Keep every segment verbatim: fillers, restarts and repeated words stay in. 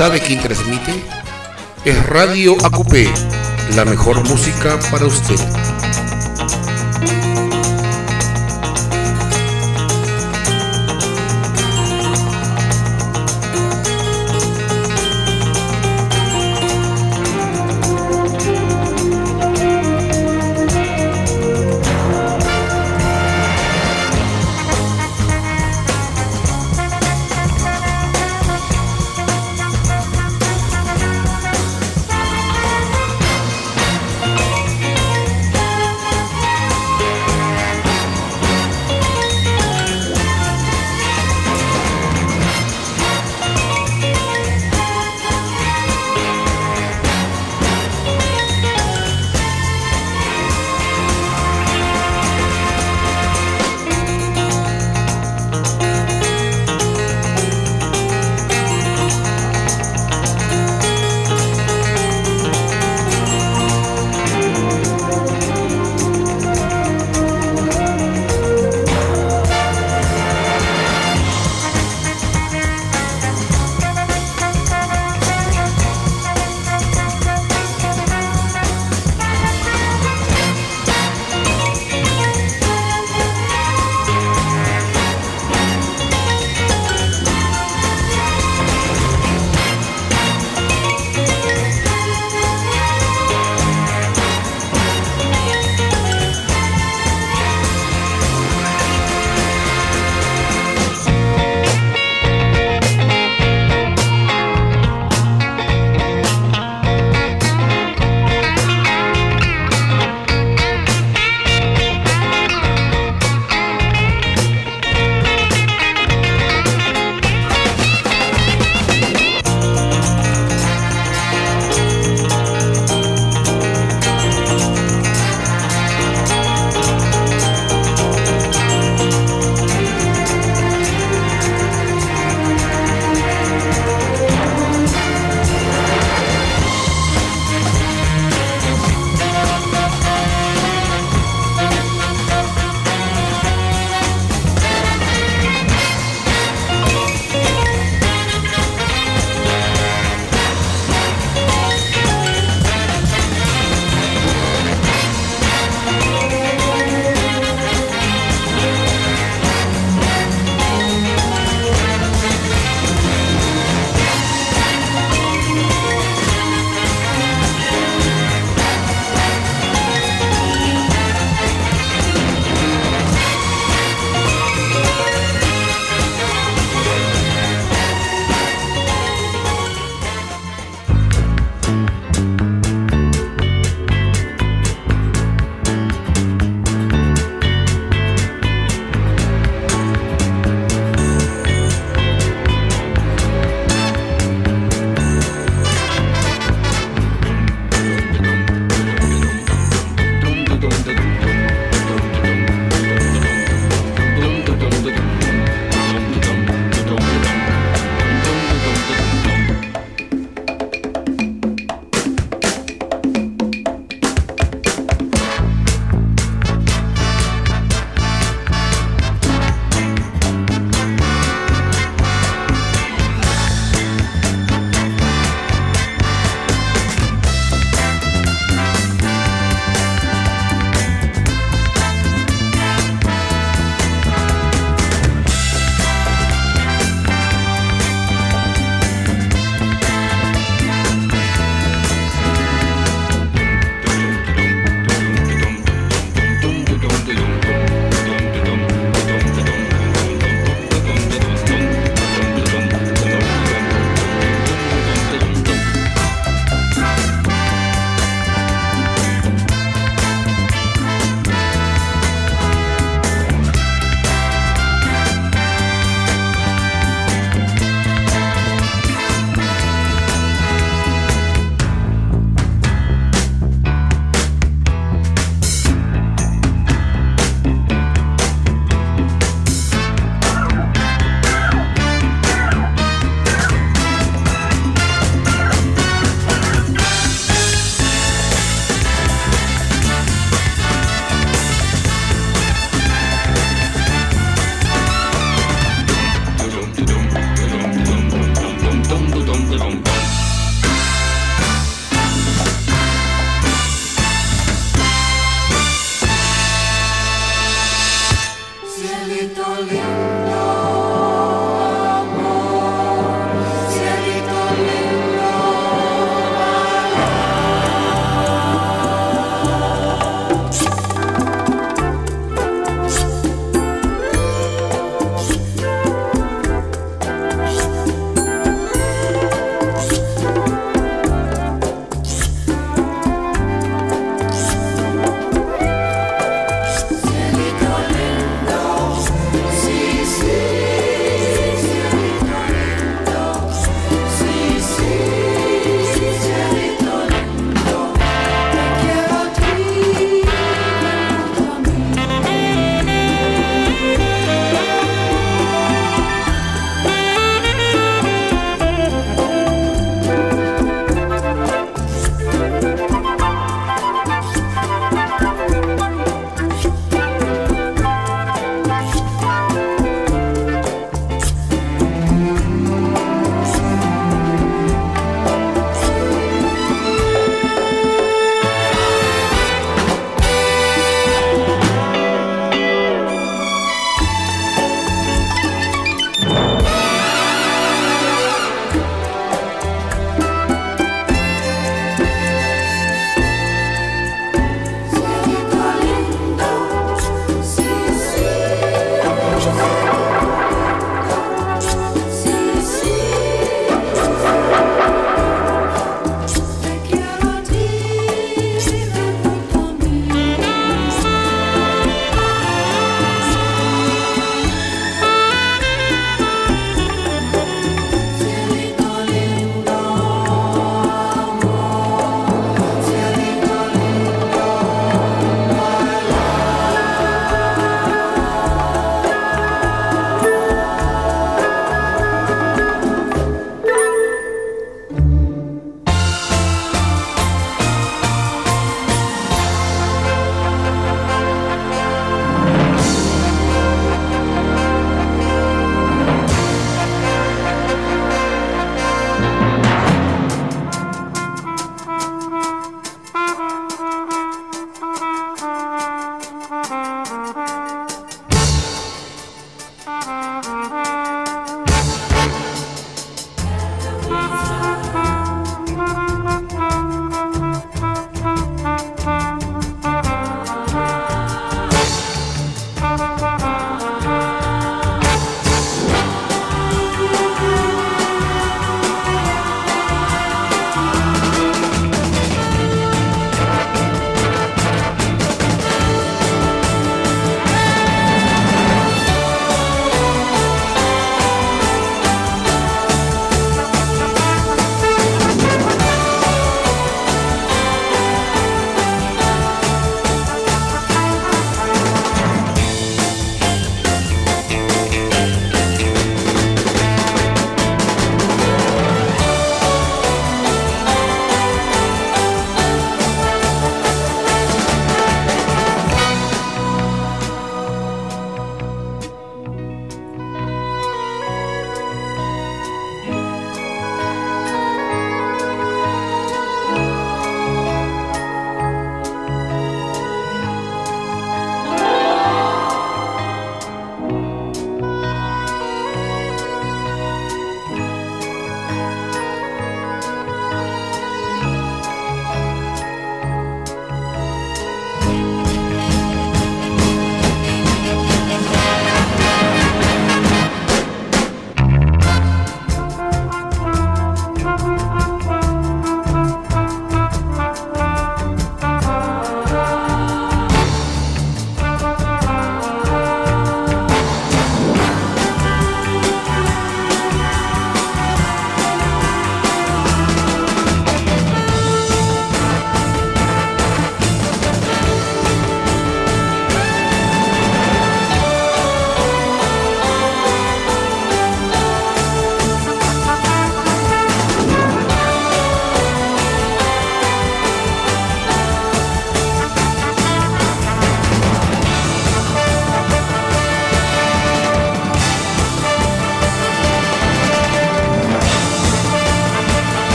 ¿Sabe quién transmite? Es Radio Acupé, la mejor música para usted.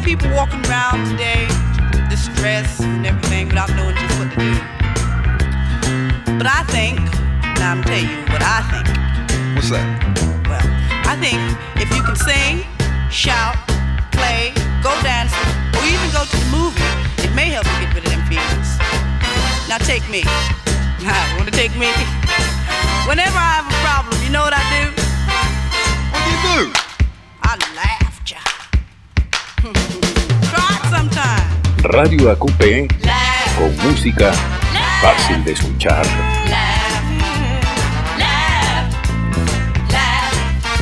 people walking around today, distressed and everything, without knowing just what to do. But I think, now I'm telling you what I think. What's that? Well, I think if you can sing, shout, play, go dancing, or even go to the movie, it may help you get rid of them feelings. Now take me. Want to take me? Whenever I have a problem, you know what I do? What do you do? I laugh, child. Try it sometime. Radio A Q P Laugh. con música Laugh. fácil de escuchar. Laugh. Laugh. Laugh.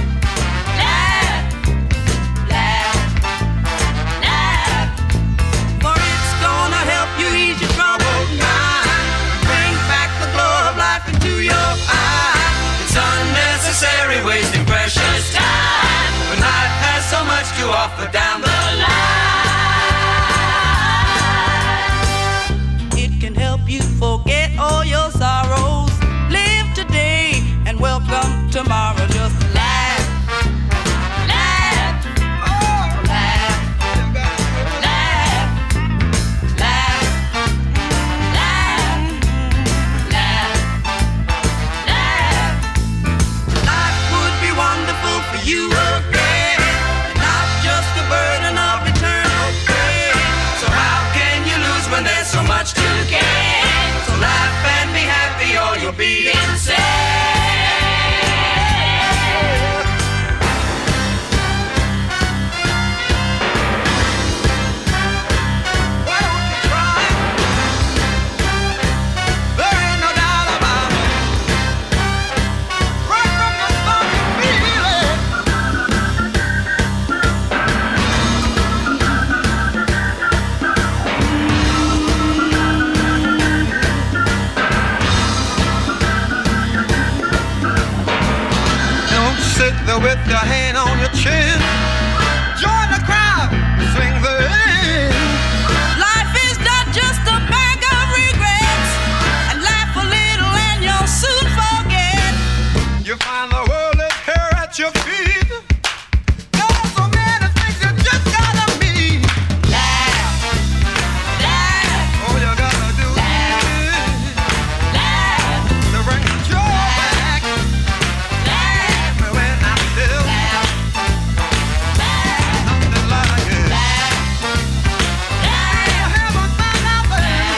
Laugh. Laugh. Laugh. For it's gonna help you ease your troubled mind. Bring back the glow of life into your eyes. It's unnecessary wasting precious time when life has so much to offer down the line. It can help you forget all your sorrows. Live today and welcome tomorrow. Just laugh. Laugh. Oh. Laugh. Laugh. Laugh. Laugh. Laugh. Laugh. Life would be wonderful for you again, not just a burden of eternal pain. So how can you lose when there's so much to gain? So laugh and be happy or you'll be insane. Why don't you try? There ain't no doubt about it. Right from the start you feel it. Don't sit there with your hand on your chin. Join the crowd, swing the end. Life is not just a bag of regrets. And laugh a little and you'll soon forget. You find the world is here at your feet. There's so many things you just gotta meet. Laugh. Laugh. All you gotta do is Laugh. to bring the joy back. Laugh. When I feel Laugh. something like it. Laugh. Heaven found out there.